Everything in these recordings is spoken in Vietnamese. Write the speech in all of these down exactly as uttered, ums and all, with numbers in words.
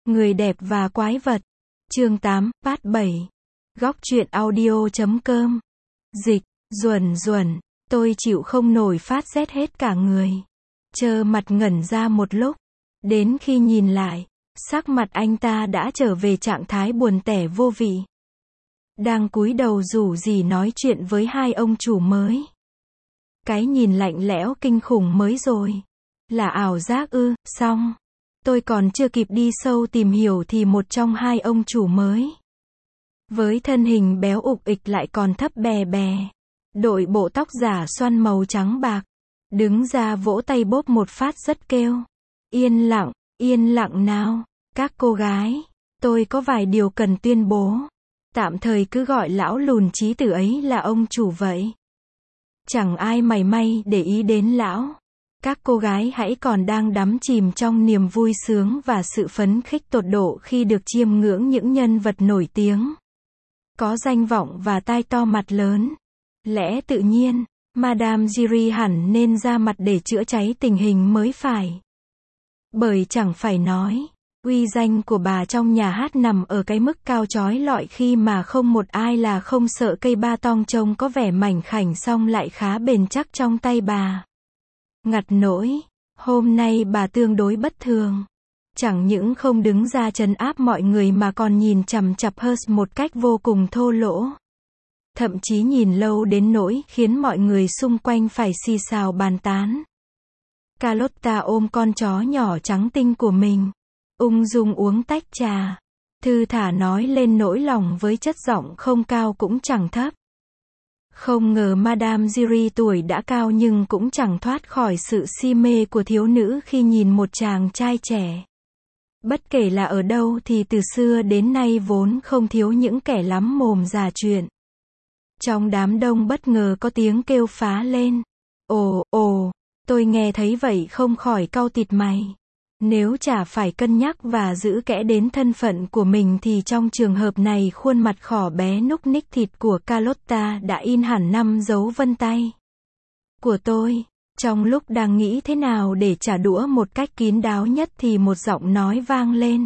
Người đẹp và quái vật. Chương tám, Part bảy. Góc truyện audio chấm com. Dịch, Duẩn Duẩn, tôi chịu không nổi phát rét hết cả người. Trơ mặt ngẩn ra một lúc. Đến khi nhìn lại, sắc mặt anh ta đã trở về trạng thái buồn tẻ vô vị. Đang cúi đầu rủ rỉ nói chuyện với hai ông chủ mới. Cái nhìn lạnh lẽo kinh khủng mới rồi. Là ảo giác ư? Xong. Tôi còn chưa kịp đi sâu tìm hiểu thì một trong hai ông chủ mới, với thân hình béo ục ịch lại còn thấp bè bè, đội bộ tóc giả xoăn màu trắng bạc, đứng ra vỗ tay bốp một phát rất kêu. Yên lặng, yên lặng nào, các cô gái, tôi có vài điều cần tuyên bố. Tạm thời cứ gọi lão lùn trí tử ấy là ông chủ vậy. Chẳng ai mảy may để ý đến lão. Các cô gái hãy còn đang đắm chìm trong niềm vui sướng và sự phấn khích tột độ khi được chiêm ngưỡng những nhân vật nổi tiếng, có danh vọng và tai to mặt lớn. Lẽ tự nhiên, Madame Giry hẳn nên ra mặt để chữa cháy tình hình mới phải. Bởi chẳng phải nói, uy danh của bà trong nhà hát nằm ở cái mức cao chói lọi khi mà không một ai là không sợ cây ba tong trông có vẻ mảnh khảnh song lại khá bền chắc trong tay bà. Ngặt nỗi, hôm nay bà tương đối bất thường. Chẳng những không đứng ra trấn áp mọi người mà còn nhìn chằm chằm Hearst một cách vô cùng thô lỗ. Thậm chí nhìn lâu đến nỗi khiến mọi người xung quanh phải xì xào bàn tán. Carlotta ôm con chó nhỏ trắng tinh của mình, ung dung uống tách trà, thư thả nói lên nỗi lòng với chất giọng không cao cũng chẳng thấp. Không ngờ Madame Giry tuổi đã cao nhưng cũng chẳng thoát khỏi sự si mê của thiếu nữ khi nhìn một chàng trai trẻ. Bất kể là ở đâu thì từ xưa đến nay vốn không thiếu những kẻ lắm mồm già chuyện. Trong đám đông bất ngờ có tiếng kêu phá lên. Ồ, ồ, tôi nghe thấy vậy không khỏi cau tịt mày. Nếu chả phải cân nhắc và giữ kẽ đến thân phận của mình thì trong trường hợp này khuôn mặt khỏ bé núc ních thịt của Carlotta đã in hẳn năm dấu vân tay của tôi. Trong lúc đang nghĩ thế nào để trả đũa một cách kín đáo nhất thì một giọng nói vang lên.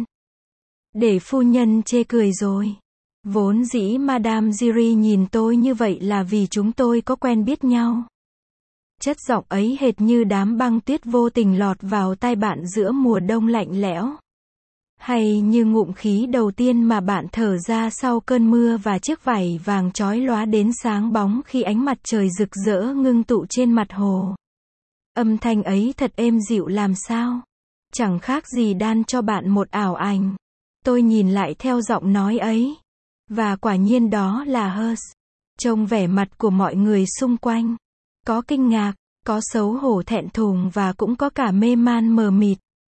Để phu nhân chê cười rồi. Vốn dĩ Madame Giry nhìn tôi như vậy là vì chúng tôi có quen biết nhau. Chất giọng ấy hệt như đám băng tuyết vô tình lọt vào tai bạn giữa mùa đông lạnh lẽo. Hay như ngụm khí đầu tiên mà bạn thở ra sau cơn mưa và chiếc vải vàng chói lóa đến sáng bóng khi ánh mặt trời rực rỡ ngưng tụ trên mặt hồ. Âm thanh ấy thật êm dịu làm sao. Chẳng khác gì đan cho bạn một ảo ảnh. Tôi nhìn lại theo giọng nói ấy. Và quả nhiên đó là Hearst. Trông vẻ mặt của mọi người xung quanh. Có kinh ngạc, có xấu hổ thẹn thùng và cũng có cả mê man mờ mịt.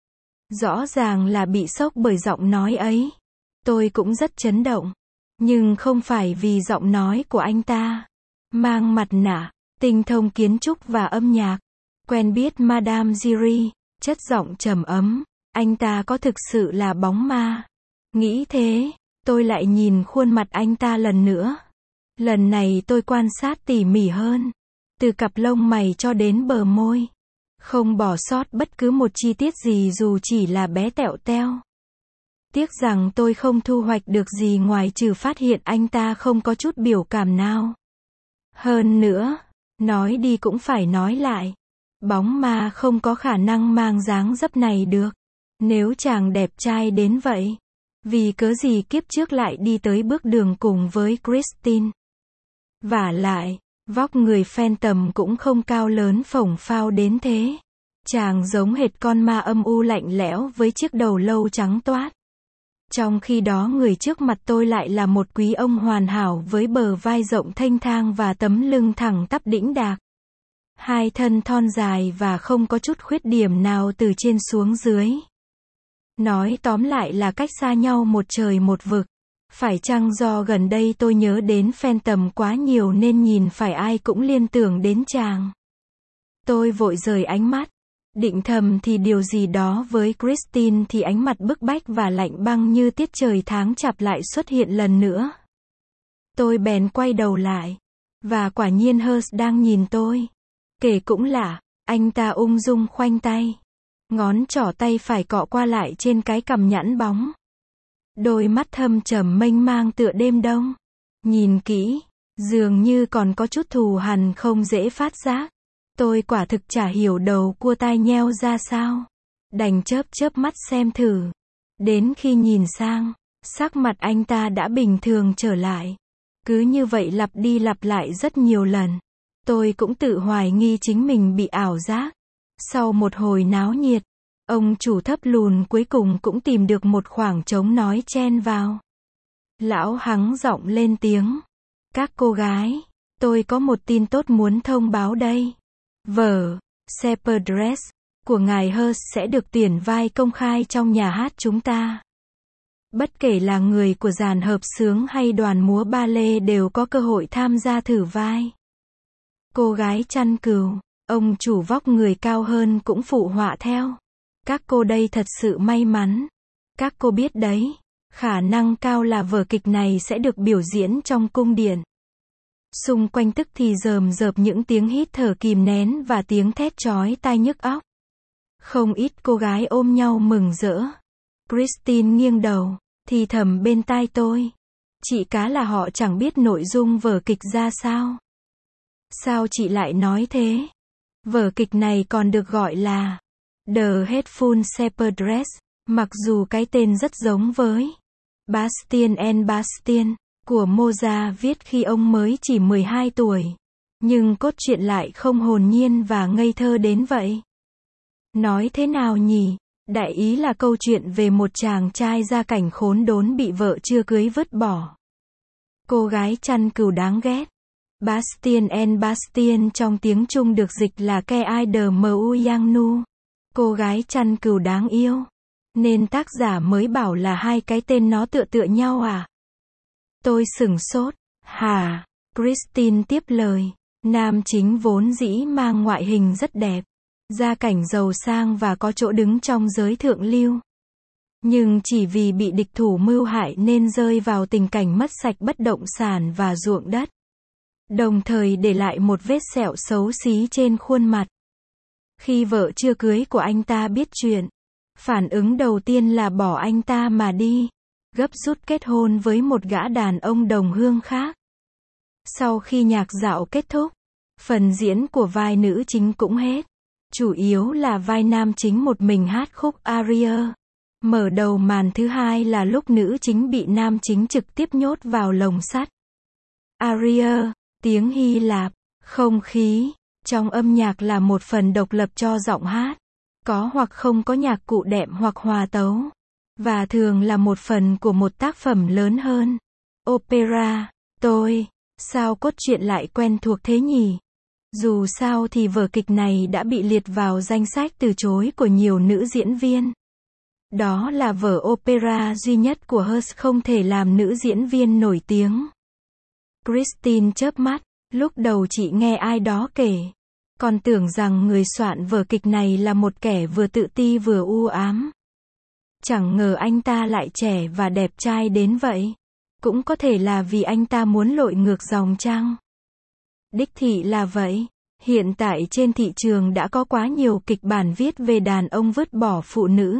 Rõ ràng là bị sốc bởi giọng nói ấy. Tôi cũng rất chấn động. Nhưng không phải vì giọng nói của anh ta. Mang mặt nạ, tinh thông kiến trúc và âm nhạc. Quen biết Madame Giry, chất giọng trầm ấm. Anh ta có thực sự là bóng ma? Nghĩ thế, tôi lại nhìn khuôn mặt anh ta lần nữa. Lần này tôi quan sát tỉ mỉ hơn. Từ cặp lông mày cho đến bờ môi. Không bỏ sót bất cứ một chi tiết gì dù chỉ là bé tẹo teo. Tiếc rằng tôi không thu hoạch được gì ngoài trừ phát hiện anh ta không có chút biểu cảm nào. Hơn nữa, nói đi cũng phải nói lại. Bóng ma không có khả năng mang dáng dấp này được. Nếu chàng đẹp trai đến vậy, vì cớ gì kiếp trước lại đi tới bước đường cùng với Christine. Vả lại, vóc người Phantom cũng không cao lớn phổng phao đến thế. Chàng giống hệt con ma âm u lạnh lẽo với chiếc đầu lâu trắng toát. Trong khi đó người trước mặt tôi lại là một quý ông hoàn hảo với bờ vai rộng thênh thang và tấm lưng thẳng tắp đĩnh đạc. Hai thân thon dài và không có chút khuyết điểm nào từ trên xuống dưới. Nói tóm lại là cách xa nhau một trời một vực. Phải chăng do gần đây tôi nhớ đến Phantom quá nhiều nên nhìn phải ai cũng liên tưởng đến chàng. Tôi vội rời ánh mắt. Định thầm thì điều gì đó với Christine thì ánh mặt bức bách và lạnh băng như tiết trời tháng chạp lại xuất hiện lần nữa. Tôi bèn quay đầu lại. Và quả nhiên Hearst đang nhìn tôi. Kể cũng lạ, anh ta ung dung khoanh tay. Ngón trỏ tay phải cọ qua lại trên cái cằm nhẵn bóng. Đôi mắt thâm trầm mênh mang tựa đêm đông. Nhìn kỹ, dường như còn có chút thù hằn không dễ phát giác. Tôi quả thực chả hiểu đầu cua tai nheo ra sao. Đành chớp chớp mắt xem thử. Đến khi nhìn sang, sắc mặt anh ta đã bình thường trở lại. Cứ như vậy lặp đi lặp lại rất nhiều lần. Tôi cũng tự hoài nghi chính mình bị ảo giác. Sau một hồi náo nhiệt, ông chủ thấp lùn cuối cùng cũng tìm được một khoảng trống nói chen vào. Lão hắng giọng lên tiếng. Các cô gái, tôi có một tin tốt muốn thông báo đây. Vở Shepherdess của ngài Hurst sẽ được tuyển vai công khai trong nhà hát chúng ta. Bất kể là người của dàn hợp xướng hay đoàn múa ballet đều có cơ hội tham gia thử vai. Cô gái chăn cừu, ông chủ vóc người cao hơn cũng phụ họa theo. Các cô đây thật sự may mắn. Các cô biết đấy, khả năng cao là vở kịch này sẽ được biểu diễn trong cung điện. Xung quanh tức thì rờm rợp những tiếng hít thở kìm nén và tiếng thét chói tai nhức óc. Không ít cô gái ôm nhau mừng rỡ. Christine nghiêng đầu, thì thầm bên tai tôi. Chị cá là họ chẳng biết nội dung vở kịch ra sao. Sao chị lại nói thế? Vở kịch này còn được gọi là The Hateful Shepherdess, mặc dù cái tên rất giống với Bastien and Bastien của Mozart viết khi ông mới chỉ mười hai tuổi. Nhưng cốt truyện lại không hồn nhiên và ngây thơ đến vậy. Nói thế nào nhỉ? Đại ý là câu chuyện về một chàng trai gia cảnh khốn đốn bị vợ chưa cưới vứt bỏ. Cô gái chăn cừu đáng ghét. Bastien and Bastien trong tiếng Trung được dịch là Ke ai de mu yang nu. Cô gái chăn cừu đáng yêu. Nên tác giả mới bảo là hai cái tên nó tựa tựa nhau à? Tôi sửng sốt. Hả? Christine tiếp lời. Nam chính vốn dĩ mang ngoại hình rất đẹp. Gia cảnh giàu sang và có chỗ đứng trong giới thượng lưu. Nhưng chỉ vì bị địch thủ mưu hại nên rơi vào tình cảnh mất sạch bất động sản và ruộng đất. Đồng thời để lại một vết sẹo xấu xí trên khuôn mặt. Khi vợ chưa cưới của anh ta biết chuyện, phản ứng đầu tiên là bỏ anh ta mà đi, gấp rút kết hôn với một gã đàn ông đồng hương khác. Sau khi nhạc dạo kết thúc, phần diễn của vai nữ chính cũng hết. Chủ yếu là vai nam chính một mình hát khúc aria. Mở đầu màn thứ hai là lúc nữ chính bị nam chính trực tiếp nhốt vào lồng sắt. Aria, tiếng Hy Lạp, không khí, trong âm nhạc là một phần độc lập cho giọng hát. Có hoặc không có nhạc cụ đệm hoặc hòa tấu. Và thường là một phần của một tác phẩm lớn hơn. Opera, tôi, sao cốt truyện lại quen thuộc thế nhỉ? Dù sao thì vở kịch này đã bị liệt vào danh sách từ chối của nhiều nữ diễn viên. Đó là vở opera duy nhất của Hurst không thể làm nữ diễn viên nổi tiếng. Christine chớp mắt, lúc đầu chị nghe ai đó kể. Còn tưởng rằng người soạn vở kịch này là một kẻ vừa tự ti vừa u ám. Chẳng ngờ anh ta lại trẻ và đẹp trai đến vậy. Cũng có thể là vì anh ta muốn lội ngược dòng chăng? Đích thị là vậy. Hiện tại trên thị trường đã có quá nhiều kịch bản viết về đàn ông vứt bỏ phụ nữ.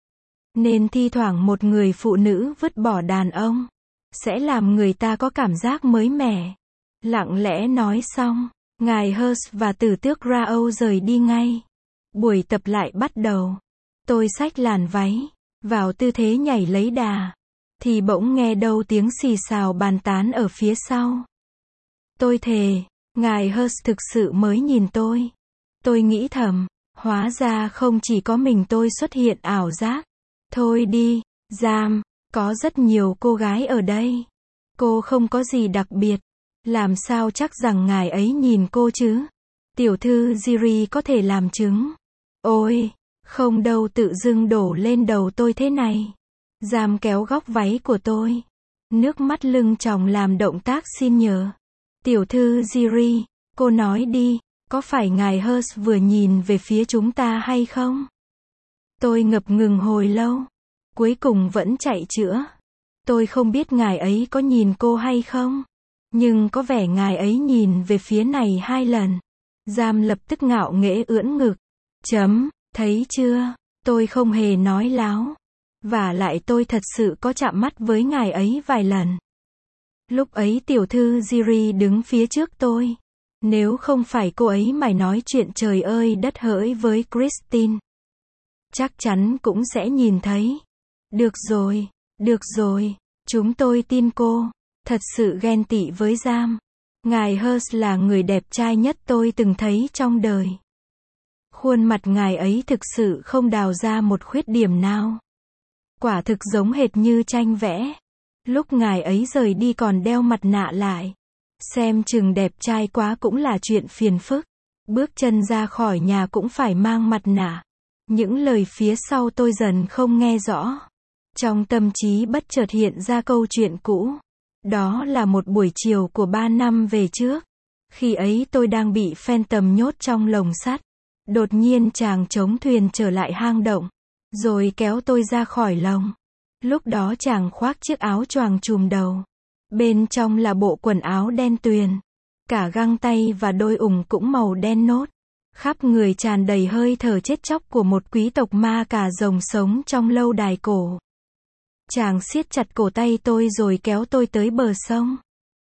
Nên thi thoảng một người phụ nữ vứt bỏ đàn ông sẽ làm người ta có cảm giác mới mẻ. Lặng lẽ nói xong, ngài Hurst và tử tước Rao rời đi ngay. Buổi tập lại bắt đầu. Tôi xách làn váy, vào tư thế nhảy lấy đà. Thì bỗng nghe đâu tiếng xì xào bàn tán ở phía sau. Tôi thề, ngài Hurst thực sự mới nhìn tôi. Tôi nghĩ thầm, hóa ra không chỉ có mình tôi xuất hiện ảo giác. Thôi đi, Giam, có rất nhiều cô gái ở đây. Cô không có gì đặc biệt. Làm sao chắc rằng ngài ấy nhìn cô chứ? Tiểu thư Jiri có thể làm chứng. Ôi, không đâu tự dưng đổ lên đầu tôi thế này. Giam kéo góc váy của tôi. Nước mắt lưng tròng làm động tác xin nhờ. Tiểu thư Jiri, cô nói đi, có phải ngài Hurst vừa nhìn về phía chúng ta hay không? Tôi ngập ngừng hồi lâu. Cuối cùng vẫn chạy chữa. Tôi không biết ngài ấy có nhìn cô hay không. Nhưng có vẻ ngài ấy nhìn về phía này hai lần. Giam lập tức ngạo nghễ ưỡn ngực. Chấm. Thấy chưa, tôi không hề nói láo. Và lại tôi thật sự có chạm mắt với ngài ấy vài lần. Lúc ấy tiểu thư Jiri đứng phía trước tôi. Nếu không phải cô ấy mải nói chuyện trời ơi đất hỡi với Christine, chắc chắn cũng sẽ nhìn thấy. Được rồi, được rồi, chúng tôi tin cô. Thật sự ghen tị với Giam. Ngài Hurst là người đẹp trai nhất tôi từng thấy trong đời. Khuôn mặt ngài ấy thực sự không đào ra một khuyết điểm nào. Quả thực giống hệt như tranh vẽ. Lúc ngài ấy rời đi còn đeo mặt nạ lại. Xem chừng đẹp trai quá cũng là chuyện phiền phức. Bước chân ra khỏi nhà cũng phải mang mặt nạ. Những lời phía sau tôi dần không nghe rõ. Trong tâm trí bất chợt hiện ra câu chuyện cũ. Đó là một buổi chiều của ba năm về trước. Khi ấy tôi đang bị Phantom nhốt trong lồng sắt. Đột nhiên chàng chống thuyền trở lại hang động. Rồi kéo tôi ra khỏi lồng. Lúc đó chàng khoác chiếc áo choàng trùm đầu. Bên trong là bộ quần áo đen tuyền. Cả găng tay và đôi ủng cũng màu đen nốt. Khắp người tràn đầy hơi thở chết chóc của một quý tộc ma cà rồng sống trong lâu đài cổ. Chàng siết chặt cổ tay tôi rồi kéo tôi tới bờ sông.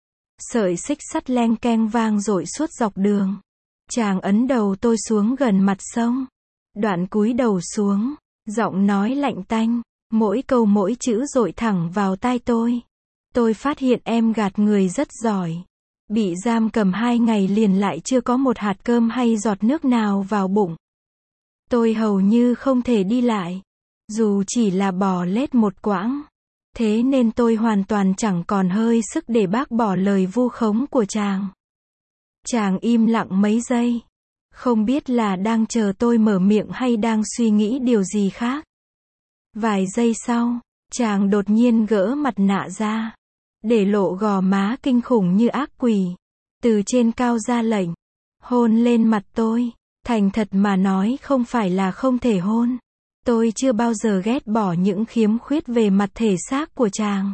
Sợi xích sắt leng keng vang dội suốt dọc đường. Chàng ấn đầu tôi xuống gần mặt sông. Đoạn cúi đầu xuống, giọng nói lạnh tanh, mỗi câu mỗi chữ dội thẳng vào tai tôi. Tôi phát hiện em gạt người rất giỏi. Bị giam cầm hai ngày liền lại chưa có một hạt cơm hay giọt nước nào vào bụng. Tôi hầu như không thể đi lại. Dù chỉ là bò lết một quãng. Thế nên tôi hoàn toàn chẳng còn hơi sức để bác bỏ lời vu khống của chàng. Chàng im lặng mấy giây. Không biết là đang chờ tôi mở miệng hay đang suy nghĩ điều gì khác. Vài giây sau, chàng đột nhiên gỡ mặt nạ ra. Để lộ gò má kinh khủng như ác quỷ. Từ trên cao ra lệnh. Hôn lên mặt tôi. Thành thật mà nói không phải là không thể hôn. Tôi chưa bao giờ ghét bỏ những khiếm khuyết về mặt thể xác của chàng.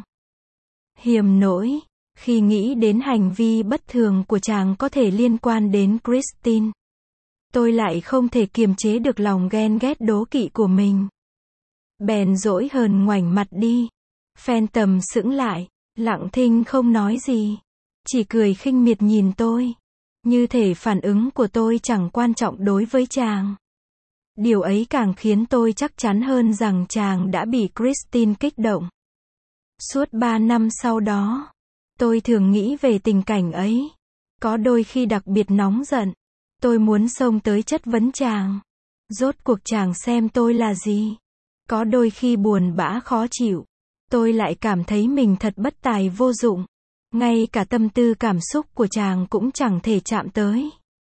Hiềm nỗi, khi nghĩ đến hành vi bất thường của chàng có thể liên quan đến Christine. Tôi lại không thể kiềm chế được lòng ghen ghét đố kỵ của mình. Bèn dỗi hờn ngoảnh mặt đi. Phantom sững lại, lặng thinh không nói gì. Chỉ cười khinh miệt nhìn tôi. Như thể phản ứng của tôi chẳng quan trọng đối với chàng. Điều ấy càng khiến tôi chắc chắn hơn rằng chàng đã bị Christine kích động. Suốt ba năm sau đó, tôi thường nghĩ về tình cảnh ấy. Có đôi khi đặc biệt nóng giận. Tôi muốn xông tới chất vấn chàng. Rốt cuộc chàng xem tôi là gì? Có đôi khi buồn bã khó chịu. Tôi lại cảm thấy mình thật bất tài vô dụng. Ngay cả tâm tư cảm xúc của chàng cũng chẳng thể chạm tới.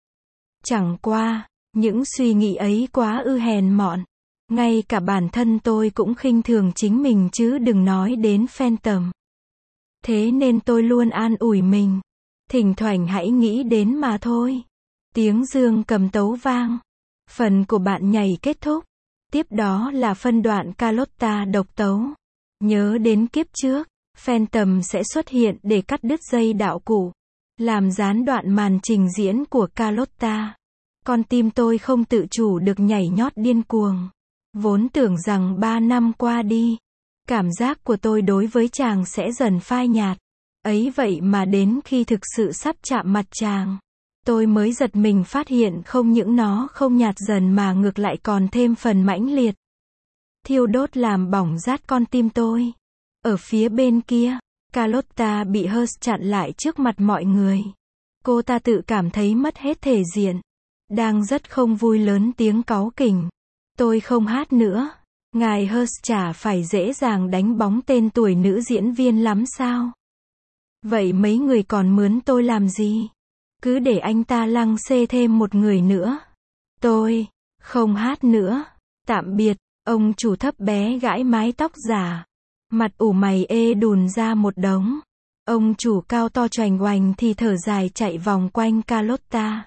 Chẳng qua, những suy nghĩ ấy quá ư hèn mọn. Ngay cả bản thân tôi cũng khinh thường chính mình chứ đừng nói đến Phantom. Thế nên tôi luôn an ủi mình. Thỉnh thoảng hãy nghĩ đến mà thôi. Tiếng dương cầm tấu vang. Phần của bạn nhảy kết thúc. Tiếp đó là phân đoạn Carlotta độc tấu. Nhớ đến kiếp trước, Phantom sẽ xuất hiện để cắt đứt dây đạo cụ. Làm gián đoạn màn trình diễn của Carlotta. Con tim tôi không tự chủ được nhảy nhót điên cuồng. Vốn tưởng rằng ba năm qua đi, cảm giác của tôi đối với chàng sẽ dần phai nhạt. Ấy vậy mà đến khi thực sự sắp chạm mặt chàng, tôi mới giật mình phát hiện không những nó không nhạt dần mà ngược lại còn thêm phần mãnh liệt. Thiêu đốt làm bỏng rát con tim tôi. Ở phía bên kia, Carlotta bị Hurst chặn lại trước mặt mọi người. Cô ta tự cảm thấy mất hết thể diện. Đang rất không vui lớn tiếng cáu kỉnh. Tôi không hát nữa. Ngài Hurst chả phải dễ dàng đánh bóng tên tuổi nữ diễn viên lắm sao? Vậy mấy người còn mướn tôi làm gì? Cứ để anh ta lăng xê thêm một người nữa. Tôi không hát nữa. Tạm biệt. Ông chủ thấp bé gãi mái tóc giả. Mặt ủ mày ê đùn ra một đống. Ông chủ cao to choành oành thì thở dài chạy vòng quanh Carlotta.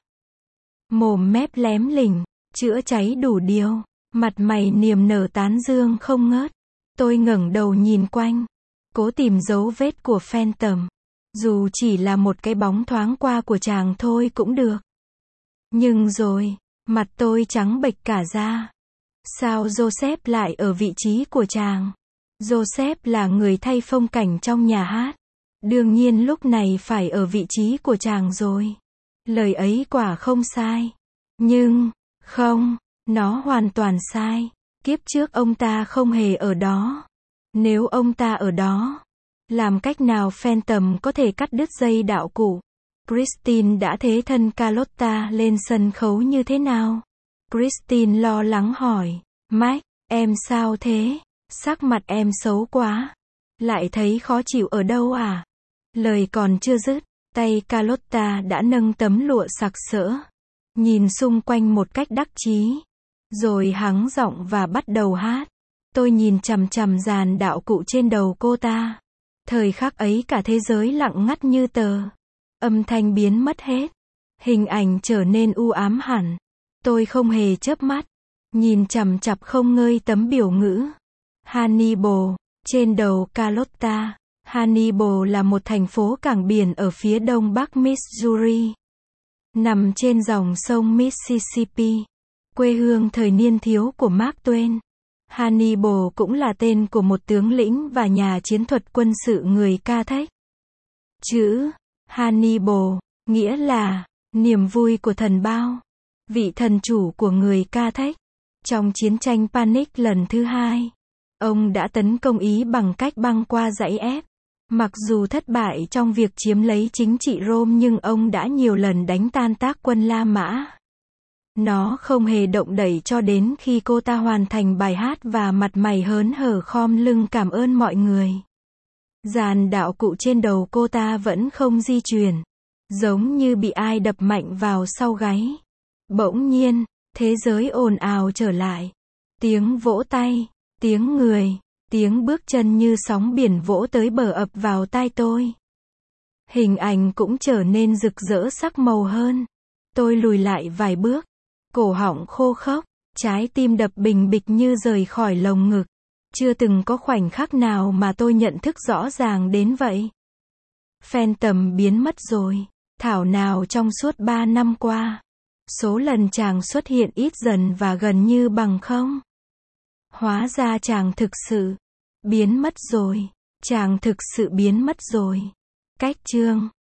Mồm mép lém lỉnh, chữa cháy đủ điều. Mặt mày niềm nở tán dương không ngớt. Tôi ngẩng đầu nhìn quanh. Cố tìm dấu vết của Phantom. Dù chỉ là một cái bóng thoáng qua của chàng thôi cũng được. Nhưng rồi, mặt tôi trắng bệch cả ra. Sao Joseph lại ở vị trí của chàng? Joseph là người thay phong cảnh trong nhà hát. Đương nhiên lúc này phải ở vị trí của chàng rồi. Lời ấy quả không sai. Nhưng, không, nó hoàn toàn sai. Kiếp trước ông ta không hề ở đó. Nếu ông ta ở đó, làm cách nào Phantom có thể cắt đứt dây đạo cụ? Christine đã thế thân Carlotta lên sân khấu như thế nào? Christine lo lắng hỏi. Mike, em sao thế? Sắc mặt em xấu quá. Lại thấy khó chịu ở đâu à? Lời còn chưa dứt, tay Carlotta đã nâng tấm lụa sặc sỡ. Nhìn xung quanh một cách đắc chí. Rồi hắng giọng và bắt đầu hát. Tôi nhìn chằm chằm dàn đạo cụ trên đầu cô ta. Thời khắc ấy cả thế giới lặng ngắt như tờ. Âm thanh biến mất hết. Hình ảnh trở nên u ám hẳn. Tôi không hề chớp mắt. Nhìn chằm chặp không ngơi tấm biểu ngữ. Hannibal, trên đầu Carlotta. Hannibal là một thành phố cảng biển ở phía đông bắc Missouri. Nằm trên dòng sông Mississippi. Quê hương thời niên thiếu của Mark Twain. Hannibal cũng là tên của một tướng lĩnh và nhà chiến thuật quân sự người Ca-thách. Chữ Hannibal nghĩa là niềm vui của thần bao, vị thần chủ của người Ca-thách. Trong chiến tranh Panic lần thứ hai, ông đã tấn công Ý bằng cách băng qua dãy ép. Mặc dù thất bại trong việc chiếm lấy chính trị Rome nhưng ông đã nhiều lần đánh tan tác quân La Mã. Nó không hề động đậy cho đến khi cô ta hoàn thành bài hát và mặt mày hớn hở khom lưng cảm ơn mọi người. Dàn đạo cụ trên đầu cô ta vẫn không di chuyển, giống như bị ai đập mạnh vào sau gáy. Bỗng nhiên, thế giới ồn ào trở lại. Tiếng vỗ tay, tiếng người, tiếng bước chân như sóng biển vỗ tới bờ ập vào tai tôi. Hình ảnh cũng trở nên rực rỡ sắc màu hơn. Tôi lùi lại vài bước. Cổ họng khô khốc, trái tim đập bình bịch như rời khỏi lồng ngực. Chưa từng có khoảnh khắc nào mà tôi nhận thức rõ ràng đến vậy. Phantom biến mất rồi. Thảo nào trong suốt ba năm qua, số lần chàng xuất hiện ít dần và gần như bằng không. Hóa ra chàng thực sự biến mất rồi. Chàng thực sự biến mất rồi. Cách chương